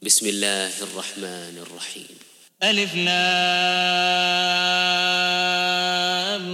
بسم الله الرحمن الرحيم. ألف لام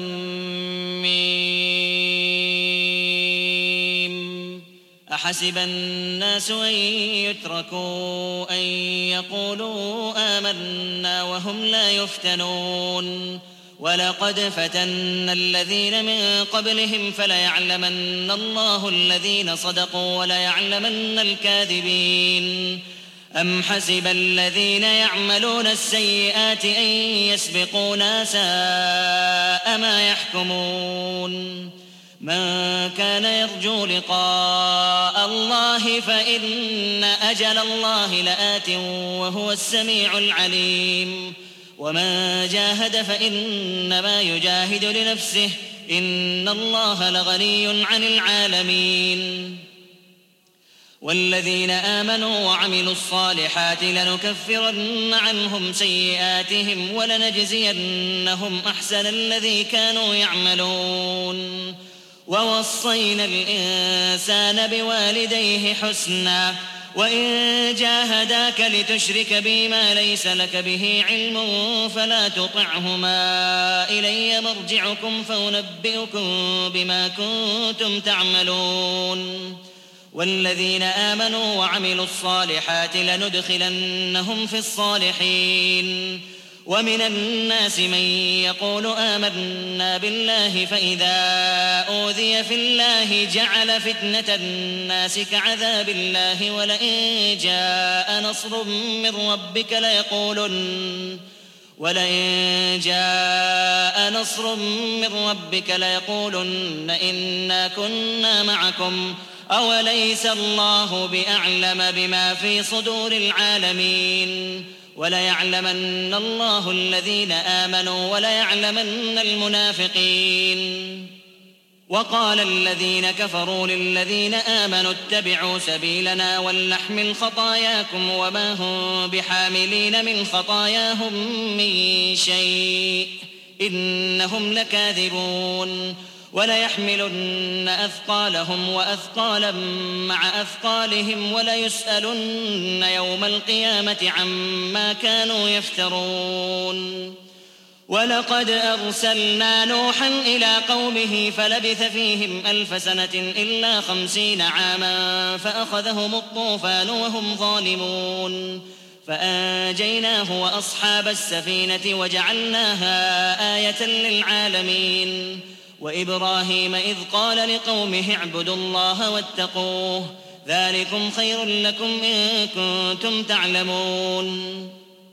ميم. أحسب الناس أن يتركوا أن يقولوا آمنا وهم لا يفتنون ولقد فتنا الذين من قبلهم فليعلمن الله الذين صدقوا وليعلمن الكاذبين. أم حسب الذين يعملون السيئات أن يسبقونا ساء ما يحكمون. من كان يرجو لقاء الله فإن أجل الله لآت وهو السميع العليم. ومن جاهد فإنما يجاهد لنفسه إن الله لغني عن العالمين. والذين آمنوا وعملوا الصالحات لنكفرن عنهم سيئاتهم ولنجزينهم أحسن الذي كانوا يعملون. ووصينا الإنسان بوالديه حسنا وإن جاهداك لتشرك بي ما ليس لك به علم فلا تطعهما إلي مرجعكم فأنبئكم بما كنتم تعملون. والذين آمنوا وعملوا الصالحات لندخلنهم في الصالحين. ومن الناس من يقول آمنا بالله فإذا أوذي في الله جعل فتنة الناس كعذاب الله ولئن جاء نصر من ربك ليقولن إنا كنا معكم أوليس الله بأعلم بما في صدور العالمين. وليعلمن الله الذين آمنوا وليعلمن المنافقين. وقال الذين كفروا للذين آمنوا اتبعوا سبيلنا ولنحمل خطاياكم وما هم بحاملين من خطاياهم من شيء إنهم لكاذبون. وليحملن أثقالهم وأثقالا مع أثقالهم وليسألن يوم القيامة عما كانوا يفترون. ولقد أرسلنا نوحا إلى قومه فلبث فيهم 1000 سنة إلا 50 عاما فأخذهم الطوفان وهم ظالمون فأنجيناه وأصحاب السفينة وجعلناها آية للعالمين. وإبراهيم إذ قال لقومه اعبدوا الله واتقوه ذلكم خير لكم إن كنتم تعلمون.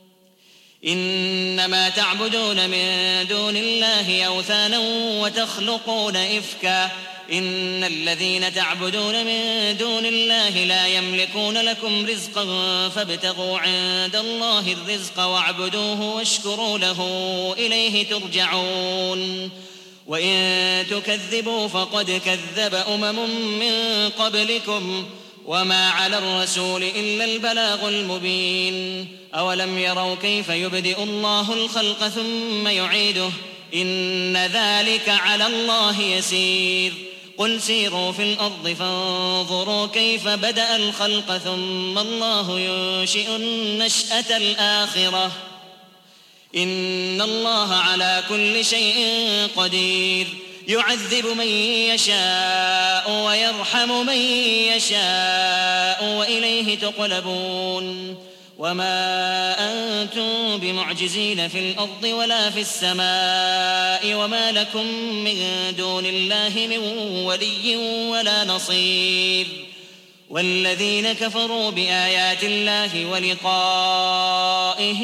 إنما تعبدون من دون الله أوثانا وتخلقون إفكا إن الذين تعبدون من دون الله لا يملكون لكم رزقا فابتغوا عند الله الرزق واعبدوه واشكروا له إليه ترجعون. وإن تكذبوا فقد كذب من قبلكم وما على الرسول إلا البلاغ المبين. أولم يروا كيف يبدئ الله الخلق ثم يعيده إن ذلك على الله يسير. قل سيروا في الأرض فانظروا كيف بدأ الخلق ثم الله ينشئ النشأة الآخرة إن الله على كل شيء قدير. يعذب من يشاء ويرحم من يشاء وإليه تقلبون. وما أنتم بمعجزين في الأرض ولا في السماء وما لكم من دون الله من ولي ولا نصير. والذين كفروا بآيات الله ولقائه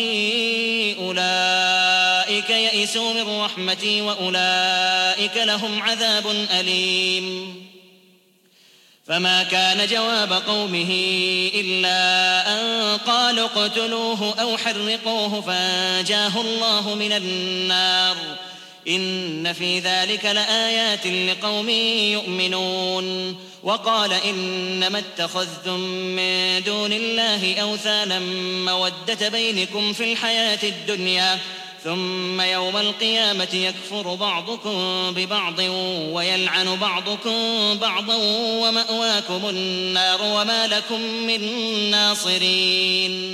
أولئك يئسوا من رحمتي وأولئك لهم عذاب أليم. فما كان جواب قومه إلا أن قالوا اقتلوه أو حرقوه فأنجاه الله من النار إن في ذلك لآيات لقوم يؤمنون. وقال إنما اتخذتم من دون الله أوثانا مودة بينكم في الحياة الدنيا ثم يوم القيامة يكفر بعضكم ببعض ويلعن بعضكم بعضا ومأواكم النار وما لكم من ناصرين.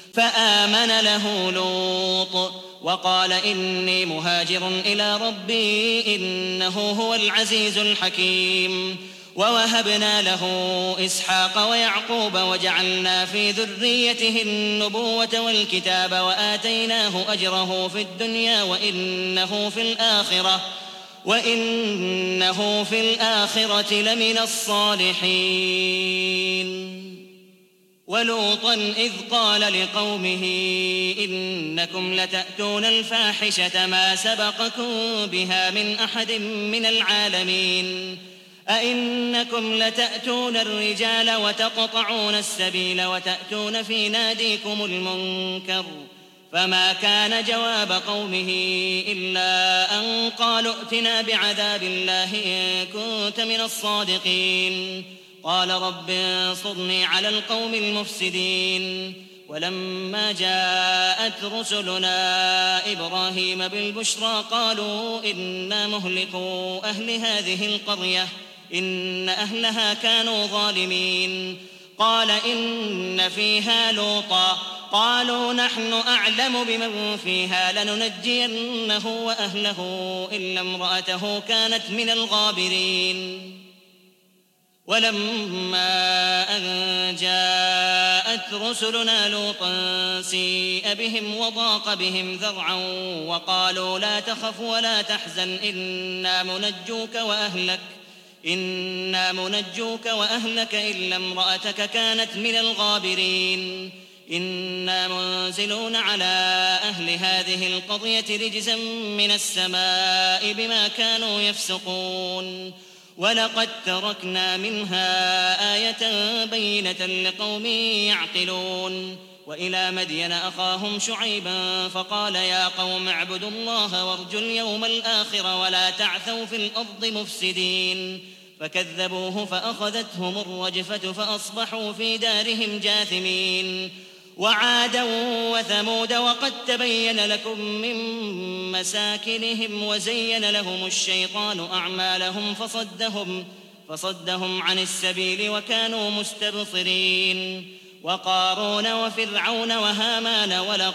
فآمن له لوط وقال إني مهاجر إلى ربي إنه هو العزيز الحكيم. ووهبنا له إسحاق ويعقوب وجعلنا في ذريته النبوة والكتاب وآتيناه أجره في الدنيا وإنه في الآخرة لمن الصالحين. ولوطا إذ قال لقومه إنكم لتأتون الفاحشة ما سبقكم بها من أحد من العالمين أئنكم لتأتون الرجال وتقطعون السبيل وتأتون في ناديكم المنكر. فما كان جواب قومه إلا أن قالوا ائتنا بعذاب الله إن كنت من الصادقين. قال رب انصرني على القوم المفسدين. ولما جاءت رسلنا إبراهيم بالبشرى قالوا إنا مهلكو أهل هذه القرية إن أهلها كانوا ظالمين. قال إن فيها لوطا قالوا نحن أعلم بمن فيها لننجينه وأهله إلا امرأته كانت من الغابرين. ولما أن جاءت رسلنا لوطا سيء بهم وضاق بهم ذرعا وقالوا لا تخف ولا تحزن إنا منجوك وأهلك إلا امرأتك كانت من الغابرين. إنا منزلون على أهل هذه القرية رجزا من السماء بما كانوا يفسقون. ولقد تركنا منها آية بينة لقوم يعقلون. وإلى مدين أخاهم شعيبا فقال يا قوم اعبدوا الله وارجوا اليوم الآخر ولا تعثوا في الأرض مفسدين. فكذبوه فأخذتهم الرجفة فأصبحوا في دارهم جاثمين. وعادا وثمود وقد تبين لكم من مساكنهم وزين لهم الشيطان أعمالهم فصدهم عن السبيل وكانوا مستبصرين. وقارون وفرعون وهامان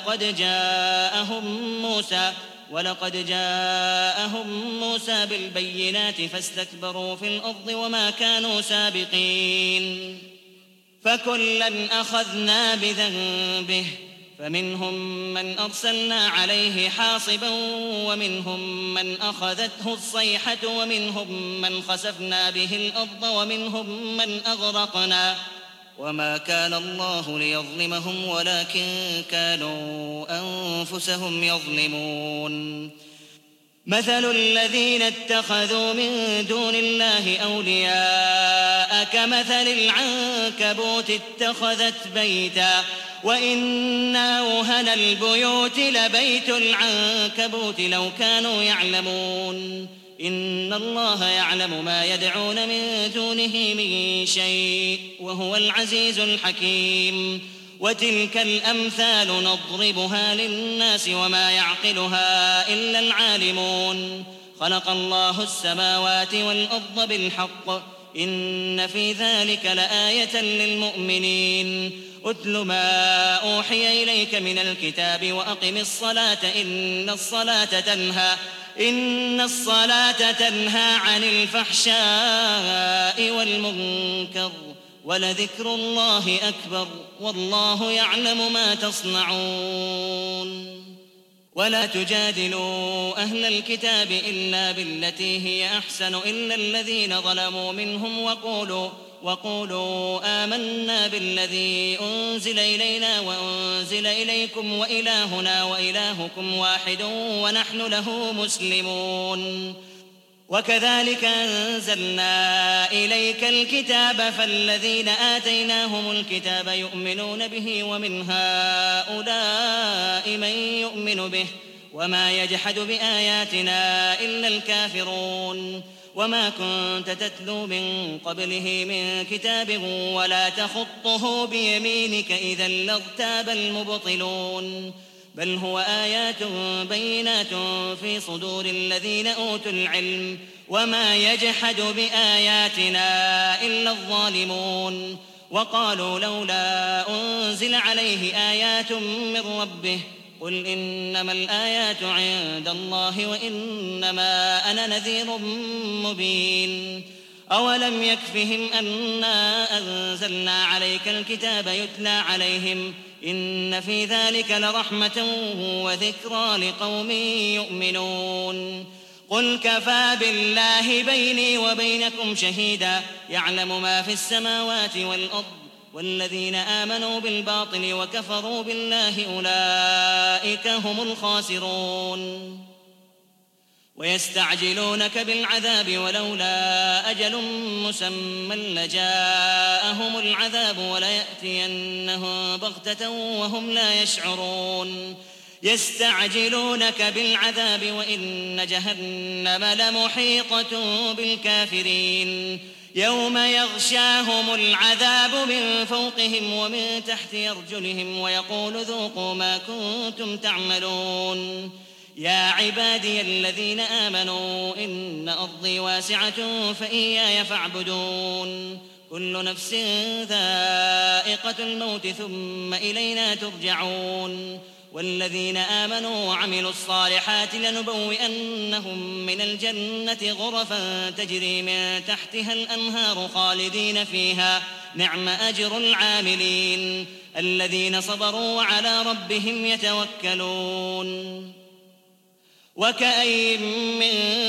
ولقد جاءهم موسى بالبينات فاستكبروا في الأرض وما كانوا سابقين. فكلا أخذنا بذنبه فمنهم من أرسلنا عليه حاصبا ومنهم من أخذته الصيحة ومنهم من خسفنا به الأرض ومنهم من أغرقنا وما كان الله ليظلمهم ولكن كانوا أنفسهم يظلمون. مثل الذين اتخذوا من دون الله أولياء كمثل العنكبوت اتخذت بيتا وإن أوهن البيوت لبيت العنكبوت لو كانوا يعلمون. إن الله يعلم ما يدعون من دونه من شيء وهو العزيز الحكيم. وتلك الأمثال نضربها للناس وما يعقلها إلا العالمون. خلق الله السماوات والأرض بالحق إن في ذلك لآية للمؤمنين. أتل ما أوحي إليك من الكتاب وأقم الصلاة إن الصلاة تنهى عن الفحشاء والمنكر ولذكر الله أكبر والله يعلم ما تصنعون. ولا تجادلوا أهل الكتاب إلا بالتي هي أحسن إلا الذين ظلموا منهم وقولوا آمنا بالذي أنزل إلينا وأنزل إليكم وإلهنا وإلهكم واحد ونحن له مسلمون. وكذلك أنزلنا إليك الكتاب فالذين آتيناهم الكتاب يؤمنون به ومن هؤلاء من يؤمن به وما يجحد بآياتنا إلا الكافرون. وما كنت تتلو من قبله من كتاب ولا تخطه بيمينك إذا لارتاب المبطلون. بل هو آيات بينات في صدور الذين أوتوا العلم وما يجحد بآياتنا إلا الظالمون. وقالوا لولا أنزل عليه آيات من ربه قل إنما الآيات عند الله وإنما أنا نذير مبين أولم يكفهم أنا أنزلنا عليك الكتاب يتلى عليهم إن في ذلك لرحمة وذكرى لقوم يؤمنون قل كفى بالله بيني وبينكم شهيدا يعلم ما في السماوات والأرض والذين آمنوا بالباطل وكفروا بالله أولئك هم الخاسرون ويستعجلونك بالعذاب ولولا أجل مسمى لجاءهم العذاب وليأتينهم بغتة وهم لا يشعرون يستعجلونك بالعذاب وإن جهنم لمحيطة بالكافرين يوم يغشاهم العذاب من فوقهم ومن تحت أرجلهم ويقول ذوقوا ما كنتم تعملون يا عبادي الذين آمنوا إن أرضي واسعة فإياي فاعبدون كل نفس ذائقة الموت ثم إلينا ترجعون والذين آمنوا وعملوا الصالحات لنبوئنهم من الجنة غرفا تجري من تحتها الأنهار خالدين فيها نعم أجر العاملين الذين صبروا وعلى ربهم يتوكلون وكأين من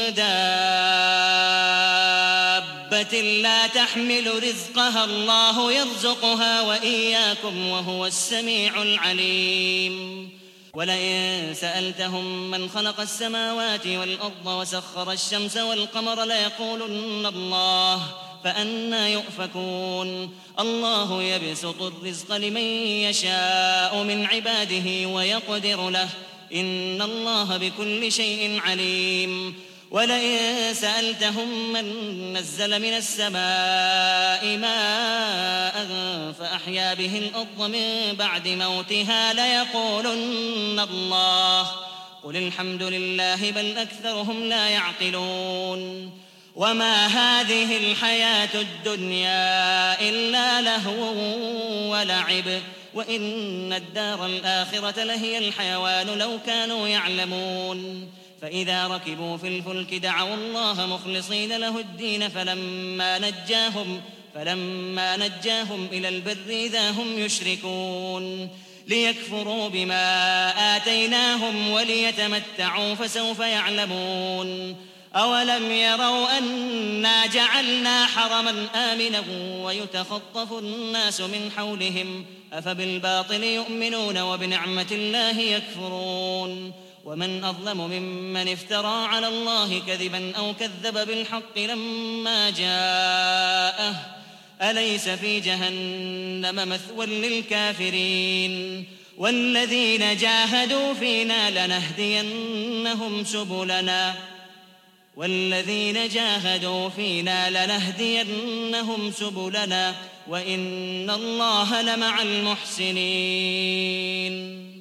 دابة لا تحمل رزقها الله يرزقها وإياكم وهو السميع العليم ولئن سألتهم من خلق السماوات والأرض وسخر الشمس والقمر ليقولن الله فأنى يؤفكون الله يبسط الرزق لمن يشاء من عباده ويقدر له إن الله بكل شيء عليم ولئن سألتهم من نزل من السماء ماء فأحيا به الأرض من بعد موتها ليقولن الله قل الحمد لله بل أكثرهم لا يعقلون وما هذه الحياة الدنيا إلا لهو ولعب وإن الدار الآخرة لهي الحيوان لو كانوا يعلمون فإذا ركبوا في الفلك دعوا الله مخلصين له الدين فلما نجاهم إلى البر إذا هم يشركون ليكفروا بما آتيناهم وليتمتعوا فسوف يعلمون أولم يروا أنا جعلنا حرما آمنا ويتخطف الناس من حولهم أفبالباطل يؤمنون وبنعمة الله يكفرون ومن أظلم ممن افترى على الله كذبا أو كذب بالحق لما جاءه أليس في جهنم مثوى للكافرين والذين جاهدوا فينا لنهدينهم سبلنا وإن الله لمع المحسنين